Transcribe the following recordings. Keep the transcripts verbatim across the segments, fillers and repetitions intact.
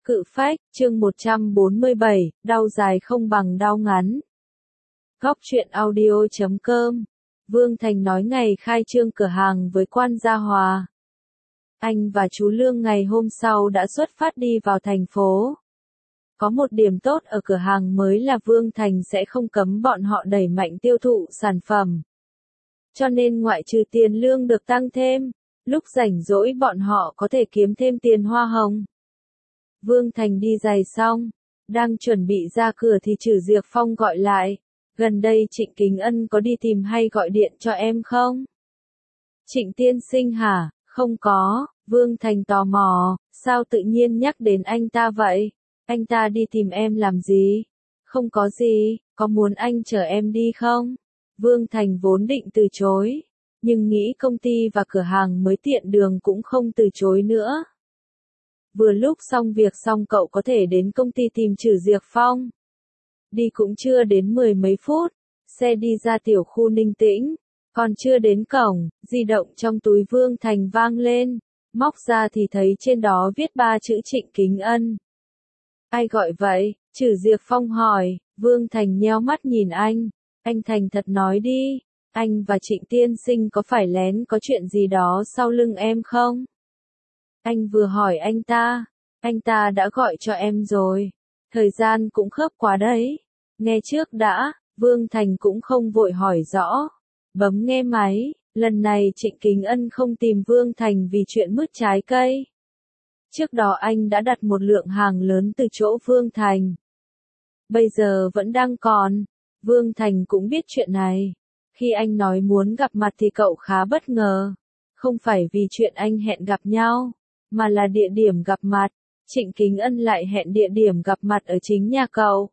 Cự phách, chương một trăm bốn mươi bảy, đau dài không bằng đau ngắn. Góc truyện audio chấm com. Vương Thành nói ngày khai trương cửa hàng với Quan Gia Hòa. Anh và chú Lương ngày hôm sau đã xuất phát đi vào thành phố. Có một điểm tốt ở cửa hàng mới là Vương Thành sẽ không cấm bọn họ đẩy mạnh tiêu thụ sản phẩm. Cho nên ngoại trừ tiền lương được tăng thêm, lúc rảnh rỗi bọn họ có thể kiếm thêm tiền hoa hồng. Vương Thành đi giày xong, đang chuẩn bị ra cửa thì Trử Diệp Phong gọi lại, gần đây Trịnh Kính Ân có đi tìm hay gọi điện cho em không? Trịnh tiên sinh hả? Không có, Vương Thành tò mò, sao tự nhiên nhắc đến anh ta vậy? Anh ta đi tìm em làm gì? Không có gì, có muốn anh chở em đi không? Vương Thành vốn định từ chối, nhưng nghĩ công ty và cửa hàng mới tiện đường cũng không từ chối nữa. Vừa lúc xong việc xong cậu có thể đến công ty tìm Trử Diệp Phong. Đi cũng chưa đến mười mấy phút, xe đi ra tiểu khu Ninh Tĩnh, còn chưa đến cổng, di động trong túi Vương Thành vang lên, móc ra thì thấy trên đó viết ba chữ Trịnh Kính Ân. Ai gọi vậy? Trử Diệp Phong hỏi. Vương Thành nheo mắt nhìn anh, anh thành thật nói đi, anh và Trịnh tiên sinh có phải lén có chuyện gì đó sau lưng em không? Anh vừa hỏi anh ta, anh ta đã gọi cho em rồi, thời gian cũng khớp quá đấy. Nghe trước đã, Vương Thành cũng không vội hỏi rõ, bấm nghe máy, lần này Trịnh Kính Ân không tìm Vương Thành vì chuyện mứt trái cây. Trước đó anh đã đặt một lượng hàng lớn từ chỗ Vương Thành. Bây giờ vẫn đang còn, Vương Thành cũng biết chuyện này. Khi anh nói muốn gặp mặt thì cậu khá bất ngờ, không phải vì chuyện anh hẹn gặp nhau, mà là địa điểm gặp mặt. Trịnh Kính Ân lại hẹn địa điểm gặp mặt ở chính nhà cậu.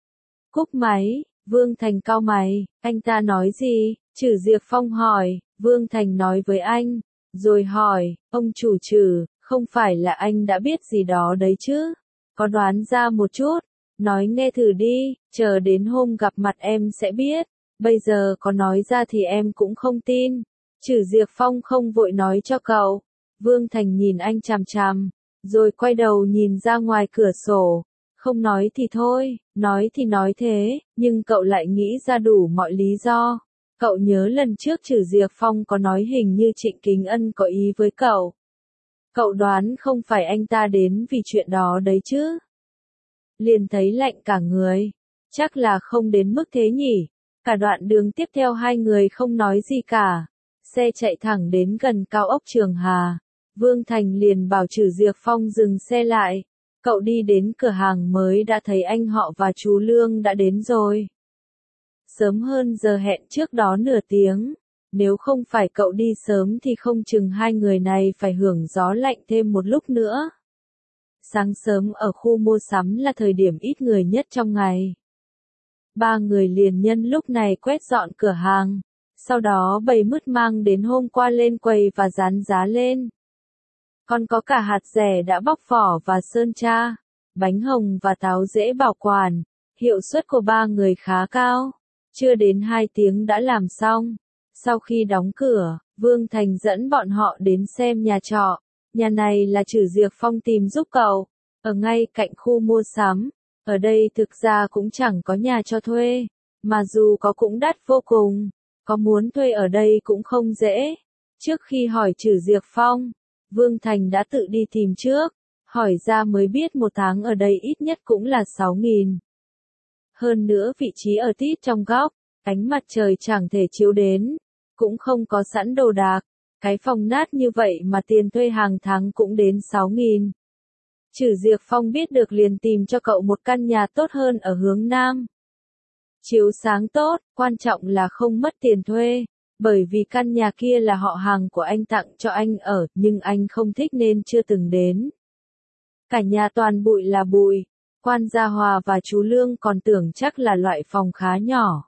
Cúp máy, Vương Thành cau mày, anh ta nói gì? Trử Diệp Phong hỏi. Vương Thành nói với anh, rồi hỏi, ông chủ Trử, không phải là anh đã biết gì đó đấy chứ? Có đoán ra một chút, nói nghe thử đi, chờ đến hôm gặp mặt em sẽ biết, bây giờ có nói ra thì em cũng không tin. Trử Diệp Phong không vội nói cho cậu. Vương Thành nhìn anh chằm chằm, rồi quay đầu nhìn ra ngoài cửa sổ. Không nói thì thôi, nói thì nói thế, nhưng cậu lại nghĩ ra đủ mọi lý do. Cậu nhớ lần trước Trử Diệp Phong có nói hình như Trịnh Kính Ân có ý với cậu. Cậu đoán không phải anh ta đến vì chuyện đó đấy chứ? Liền thấy lạnh cả người. Chắc là không đến mức thế nhỉ. Cả đoạn đường tiếp theo hai người không nói gì cả. Xe chạy thẳng đến gần cao ốc Trường Hà. Vương Thành liền bảo Trử Diệp Phong dừng xe lại. Cậu đi đến cửa hàng mới đã thấy anh họ và chú Lương đã đến rồi. Sớm hơn giờ hẹn trước đó nửa tiếng. Nếu không phải cậu đi sớm thì không chừng hai người này phải hưởng gió lạnh thêm một lúc nữa. Sáng sớm ở khu mua sắm là thời điểm ít người nhất trong ngày. Ba người liền nhân lúc này quét dọn cửa hàng. Sau đó bày mứt mang đến hôm qua lên quầy và dán giá lên. Còn có cả hạt dẻ đã bóc vỏ và sơn tra, bánh hồng và táo dễ bảo quản. Hiệu suất của ba người khá cao. Chưa đến hai tiếng đã làm xong. Sau khi đóng cửa, Vương Thành dẫn bọn họ đến xem nhà trọ. Nhà này là Trử Diệp Phong tìm giúp cậu, ở ngay cạnh khu mua sắm. Ở đây thực ra cũng chẳng có nhà cho thuê, mà dù có cũng đắt vô cùng. Có muốn thuê ở đây cũng không dễ. Trước khi hỏi Trử Diệp Phong, Vương Thành đã tự đi tìm trước, hỏi ra mới biết một tháng ở đây ít nhất cũng là sáu nghìn. Hơn nữa vị trí ở tít trong góc, ánh mặt trời chẳng thể chiếu đến, cũng không có sẵn đồ đạc. Cái phòng nát như vậy mà tiền thuê hàng tháng cũng đến sáu nghìn. Trử Diệp Phong biết được liền tìm cho cậu một căn nhà tốt hơn ở hướng Nam. Chiếu sáng tốt, quan trọng là không mất tiền thuê, bởi vì căn nhà kia là họ hàng của anh tặng cho anh ở, nhưng anh không thích nên chưa từng đến. Cả nhà toàn bụi là bụi, Quan Gia Hòa và chú Lương còn tưởng chắc là loại phòng khá nhỏ.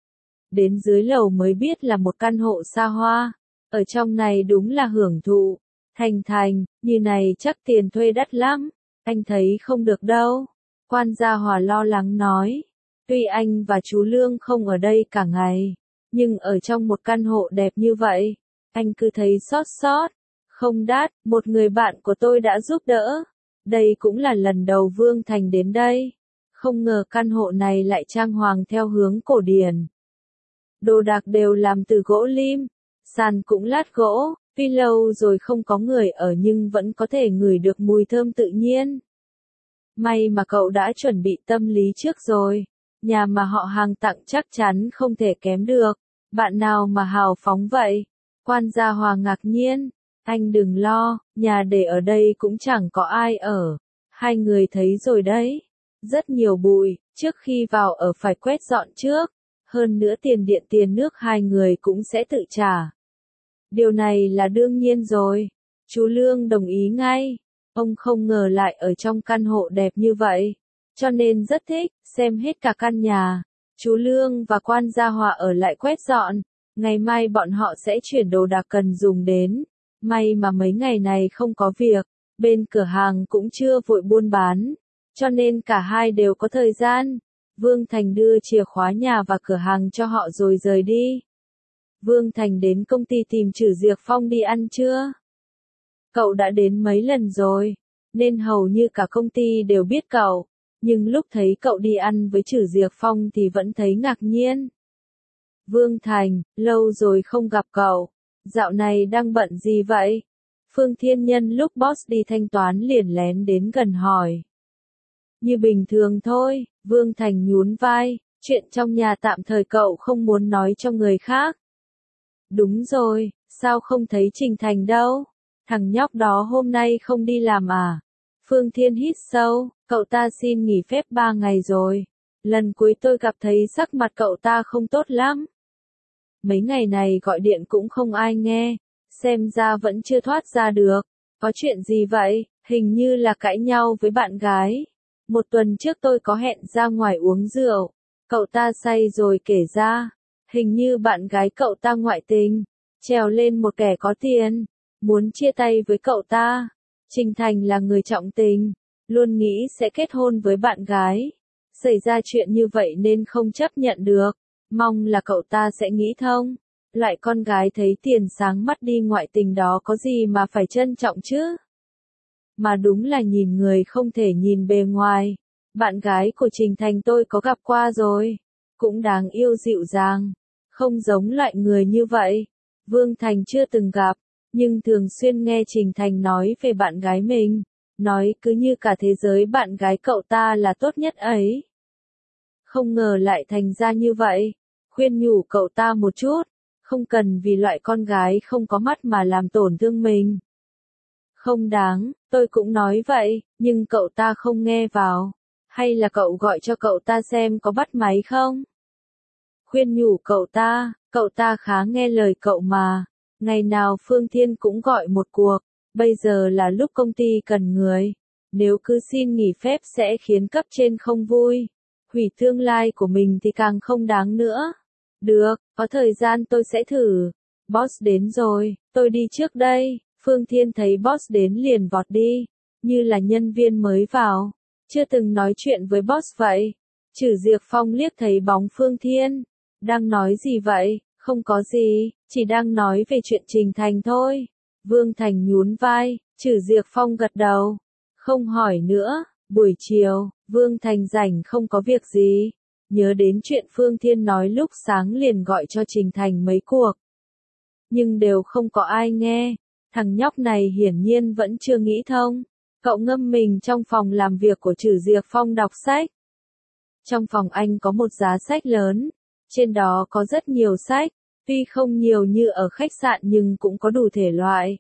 Đến dưới lầu mới biết là một căn hộ xa hoa, ở trong này đúng là hưởng thụ. Thành Thành, như này chắc tiền thuê đắt lắm, anh thấy không được đâu. Quan Gia Hòa lo lắng nói, tuy anh và chú Lương không ở đây cả ngày, nhưng ở trong một căn hộ đẹp như vậy, anh cứ thấy xót xót. Không đắt, một người bạn của tôi đã giúp đỡ, Đây cũng là lần đầu Vương Thành đến đây. Không ngờ căn hộ này lại trang hoàng theo hướng cổ điển. Đồ đạc đều làm từ gỗ lim, sàn cũng lát gỗ, tuy lâu rồi không có người ở nhưng vẫn có thể ngửi được mùi thơm tự nhiên. May mà cậu đã chuẩn bị tâm lý trước rồi, nhà mà họ Hàng tặng chắc chắn không thể kém được. Bạn nào mà hào phóng vậy? Quan Gia Hòa ngạc nhiên, anh đừng lo, nhà để ở đây cũng chẳng có ai ở. Hai người thấy rồi đấy, rất nhiều bụi, trước khi vào ở phải quét dọn trước. Hơn nữa tiền điện tiền nước hai người cũng sẽ tự trả. Điều này là đương nhiên rồi. Chú Lương đồng ý ngay. Ông không ngờ lại ở trong căn hộ đẹp như vậy. Cho nên rất thích, xem hết cả căn nhà. Chú Lương và Quan Gia Hòa ở lại quét dọn. Ngày mai bọn họ sẽ chuyển đồ đạc cần dùng đến. May mà mấy ngày này không có việc. Bên cửa hàng cũng chưa vội buôn bán. Cho nên cả hai đều có thời gian. Vương Thành đưa chìa khóa nhà và cửa hàng cho họ rồi rời đi. Vương Thành đến công ty tìm Trử Diệc Phong đi ăn chưa? Cậu đã đến mấy lần rồi, nên hầu như cả công ty đều biết cậu. Nhưng lúc thấy cậu đi ăn với Trử Diệc Phong thì vẫn thấy ngạc nhiên. Vương Thành, lâu rồi không gặp cậu. Dạo này đang bận gì vậy? Phương Thiên Nhân lúc boss đi thanh toán liền lén đến gần hỏi. Như bình thường thôi, Vương Thành nhún vai, chuyện trong nhà tạm thời cậu không muốn nói cho người khác. Đúng rồi, sao không thấy Trình Thành đâu? Thằng nhóc đó hôm nay không đi làm à? Phương Thiên hít sâu, cậu ta xin nghỉ phép ba ngày rồi. Lần cuối tôi gặp thấy sắc mặt cậu ta không tốt lắm. Mấy ngày này gọi điện cũng không ai nghe, xem ra vẫn chưa thoát ra được. Có chuyện gì vậy? Hình như là cãi nhau với bạn gái. Một tuần trước tôi có hẹn ra ngoài uống rượu. Cậu ta say rồi kể ra. Hình như bạn gái cậu ta ngoại tình. Trèo lên một kẻ có tiền. Muốn chia tay với cậu ta. Trình Thành là người trọng tình. Luôn nghĩ sẽ kết hôn với bạn gái. Xảy ra chuyện như vậy nên không chấp nhận được. Mong là cậu ta sẽ nghĩ thông. Lại con gái thấy tiền sáng mắt đi ngoại tình đó có gì mà phải trân trọng chứ? Mà đúng là nhìn người không thể nhìn bề ngoài. Bạn gái của Trình Thành tôi có gặp qua rồi. Cũng đáng yêu dịu dàng. Không giống loại người như vậy. Vương Thành chưa từng gặp. Nhưng thường xuyên nghe Trình Thành nói về bạn gái mình. Nói cứ như cả thế giới bạn gái cậu ta là tốt nhất ấy. Không ngờ lại thành ra như vậy. Khuyên nhủ cậu ta một chút. Không cần vì loại con gái không có mắt mà làm tổn thương mình. Không đáng, tôi cũng nói vậy, nhưng cậu ta không nghe vào. Hay là cậu gọi cho cậu ta xem có bắt máy không? Khuyên nhủ cậu ta, cậu ta khá nghe lời cậu mà. Ngày nào Phương Thiên cũng gọi một cuộc, bây giờ là lúc công ty cần người. Nếu cứ xin nghỉ phép sẽ khiến cấp trên không vui. Hủy tương lai của mình thì càng không đáng nữa. Được, có thời gian tôi sẽ thử. Boss đến rồi, tôi đi trước đây. Phương Thiên thấy boss đến liền vọt đi, như là nhân viên mới vào, chưa từng nói chuyện với boss vậy. Trử Diệc Phong liếc thấy bóng Phương Thiên, đang nói gì vậy? Không có gì, chỉ đang nói về chuyện Trình Thành thôi. Vương Thành nhún vai, Trử Diệc Phong gật đầu, không hỏi nữa. Buổi chiều, Vương Thành rảnh không có việc gì, nhớ đến chuyện Phương Thiên nói lúc sáng liền gọi cho Trình Thành mấy cuộc. Nhưng đều không có ai nghe. Thằng nhóc này hiển nhiên vẫn chưa nghĩ thông. Cậu ngâm mình trong phòng làm việc của Trử Diệc Phong đọc sách. Trong phòng anh có một giá sách lớn. Trên đó có rất nhiều sách. Tuy không nhiều như ở khách sạn nhưng cũng có đủ thể loại.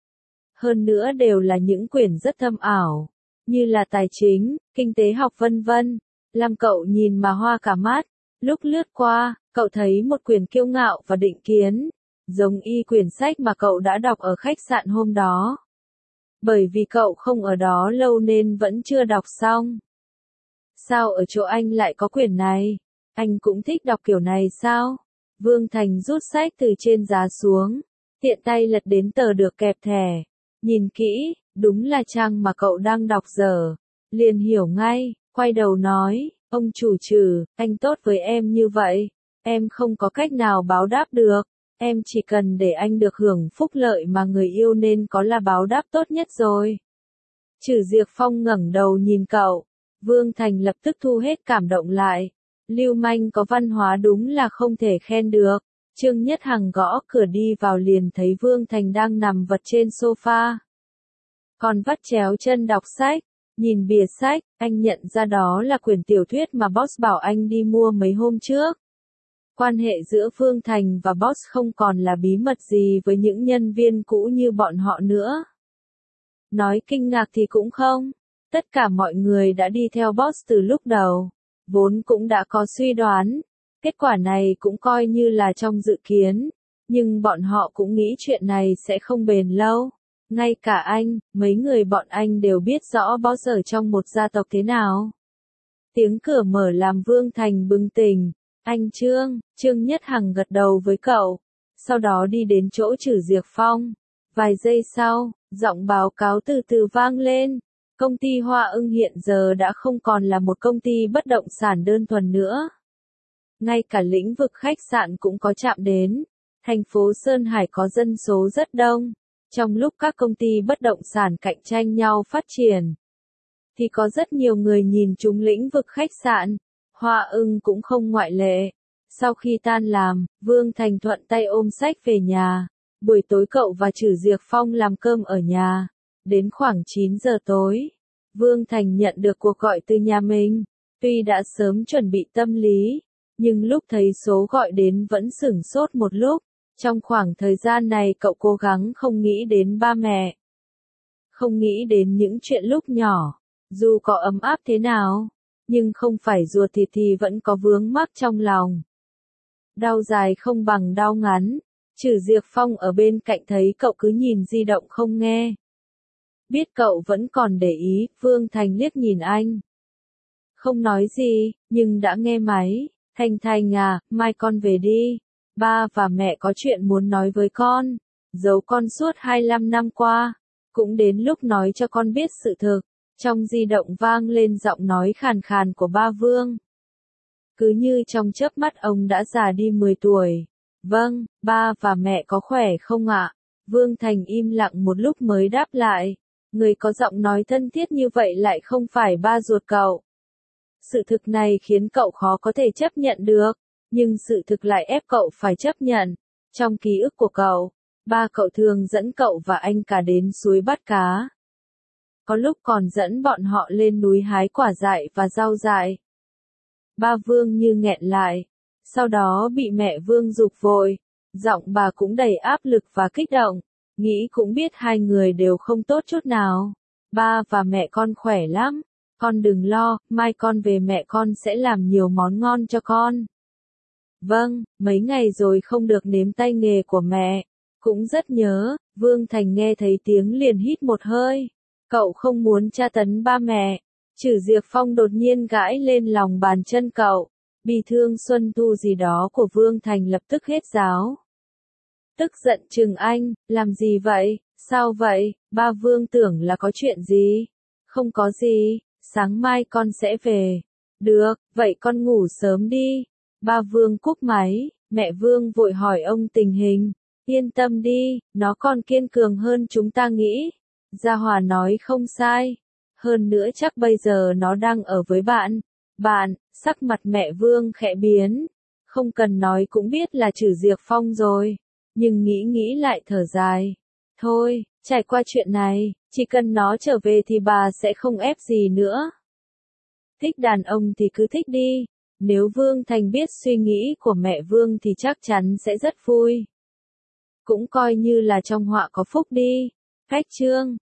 Hơn nữa đều là những quyển rất thâm ảo. Như là tài chính, kinh tế học vân vân. Làm cậu nhìn mà hoa cả mắt. Lúc lướt qua, cậu thấy một quyển Kiêu Ngạo và Định Kiến. Giống y quyển sách mà cậu đã đọc ở khách sạn hôm đó. Bởi vì cậu không ở đó lâu nên vẫn chưa đọc xong. Sao ở chỗ anh lại có quyển này? Anh cũng thích đọc kiểu này sao? Vương Thành rút sách từ trên giá xuống. Tiện tay lật đến tờ được kẹp thẻ. Nhìn kỹ, đúng là trang mà cậu đang đọc giờ. Liền hiểu ngay, quay đầu nói, ông chủ Trử, anh tốt với em như vậy. Em không có cách nào báo đáp được. Em chỉ cần để anh được hưởng phúc lợi mà người yêu nên có là báo đáp tốt nhất rồi. Trử Diệp Phong ngẩng đầu nhìn cậu. Vương Thành lập tức thu hết cảm động lại. Lưu manh có văn hóa đúng là không thể khen được. Trương Nhất Hằng gõ cửa đi vào liền thấy Vương Thành đang nằm vật trên sofa. Còn vắt chéo chân đọc sách. Nhìn bìa sách, anh nhận ra đó là quyển tiểu thuyết mà boss bảo anh đi mua mấy hôm trước. Quan hệ giữa Vương Thành và boss không còn là bí mật gì với những nhân viên cũ như bọn họ nữa. Nói kinh ngạc thì cũng không. Tất cả mọi người đã đi theo boss từ lúc đầu. Vốn cũng đã có suy đoán. Kết quả này cũng coi như là trong dự kiến. Nhưng bọn họ cũng nghĩ chuyện này sẽ không bền lâu. Ngay cả anh, mấy người bọn anh đều biết rõ boss ở trong một gia tộc thế nào. Tiếng cửa mở làm Vương Thành bừng tỉnh. Anh Trương, Trương Nhất Hằng gật đầu với cậu. Sau đó đi đến chỗ Trử Diệp Phong. Vài giây sau, giọng báo cáo từ từ vang lên. Công ty Hoa Ưng hiện giờ đã không còn là một công ty bất động sản đơn thuần nữa. Ngay cả lĩnh vực khách sạn cũng có chạm đến. Thành phố Sơn Hải có dân số rất đông. Trong lúc các công ty bất động sản cạnh tranh nhau phát triển, thì có rất nhiều người nhìn trúng lĩnh vực khách sạn. Hoa Ưng cũng không ngoại lệ. Sau khi tan làm, Vương Thành thuận tay ôm sách về nhà. Buổi tối cậu và Trử Diệp Phong làm cơm ở nhà. Đến khoảng chín giờ tối, Vương Thành nhận được cuộc gọi từ nhà mình. Tuy đã sớm chuẩn bị tâm lý, nhưng lúc thấy số gọi đến vẫn sửng sốt một lúc. Trong khoảng thời gian này cậu cố gắng không nghĩ đến ba mẹ. Không nghĩ đến những chuyện lúc nhỏ. Dù có ấm áp thế nào, nhưng không phải ruột thịt thì vẫn có vướng mắc trong lòng. Đau dài không bằng đau ngắn. Trử Diệp Phong ở bên cạnh thấy cậu cứ nhìn di động không nghe. Biết cậu vẫn còn để ý, Vương Thành liếc nhìn anh. Không nói gì, nhưng đã nghe máy. Thành Thành à, mai con về đi. Ba và mẹ có chuyện muốn nói với con. Giấu con suốt hai mươi lăm năm qua. Cũng đến lúc nói cho con biết sự thực. Trong di động vang lên giọng nói khàn khàn của ba Vương. Cứ như trong chớp mắt ông đã già đi mười tuổi. Vâng, ba và mẹ có khỏe không ạ? Vương Thành im lặng một lúc mới đáp lại. Người có giọng nói thân thiết như vậy lại không phải ba ruột cậu. Sự thực này khiến cậu khó có thể chấp nhận được. Nhưng sự thực lại ép cậu phải chấp nhận. Trong ký ức của cậu, ba cậu thường dẫn cậu và anh cả đến suối bắt cá. Có lúc còn dẫn bọn họ lên núi hái quả dại và rau dại. Ba Vương như nghẹn lại. Sau đó bị mẹ Vương giục vội. Giọng bà cũng đầy áp lực và kích động. Nghĩ cũng biết hai người đều không tốt chút nào. Ba và mẹ con khỏe lắm. Con đừng lo, mai con về mẹ con sẽ làm nhiều món ngon cho con. Vâng, mấy ngày rồi không được nếm tay nghề của mẹ. Cũng rất nhớ. Vương Thành nghe thấy tiếng liền hít một hơi. Cậu không muốn tra tấn ba mẹ. Trử Diệp Phong đột nhiên gãi lên lòng bàn chân cậu. Bi thương xuân thu gì đó của Vương Thành lập tức hết giáo. Tức giận chừng anh, làm gì vậy, sao vậy, ba Vương tưởng là có chuyện gì. Không có gì, sáng mai con sẽ về. Được, vậy con ngủ sớm đi. Ba Vương cúp máy, mẹ Vương vội hỏi ông tình hình. Yên tâm đi, nó còn kiên cường hơn chúng ta nghĩ. Gia Hòa nói không sai. Hơn nữa chắc bây giờ nó đang ở với bạn. Bạn, sắc mặt mẹ Vương khẽ biến. Không cần nói cũng biết là Trử Diệp Phong rồi. Nhưng nghĩ nghĩ lại thở dài. Thôi, trải qua chuyện này, chỉ cần nó trở về thì bà sẽ không ép gì nữa. Thích đàn ông thì cứ thích đi. Nếu Vương Thành biết suy nghĩ của mẹ Vương thì chắc chắn sẽ rất vui. Cũng coi như là trong họa có phúc đi. Khách Trương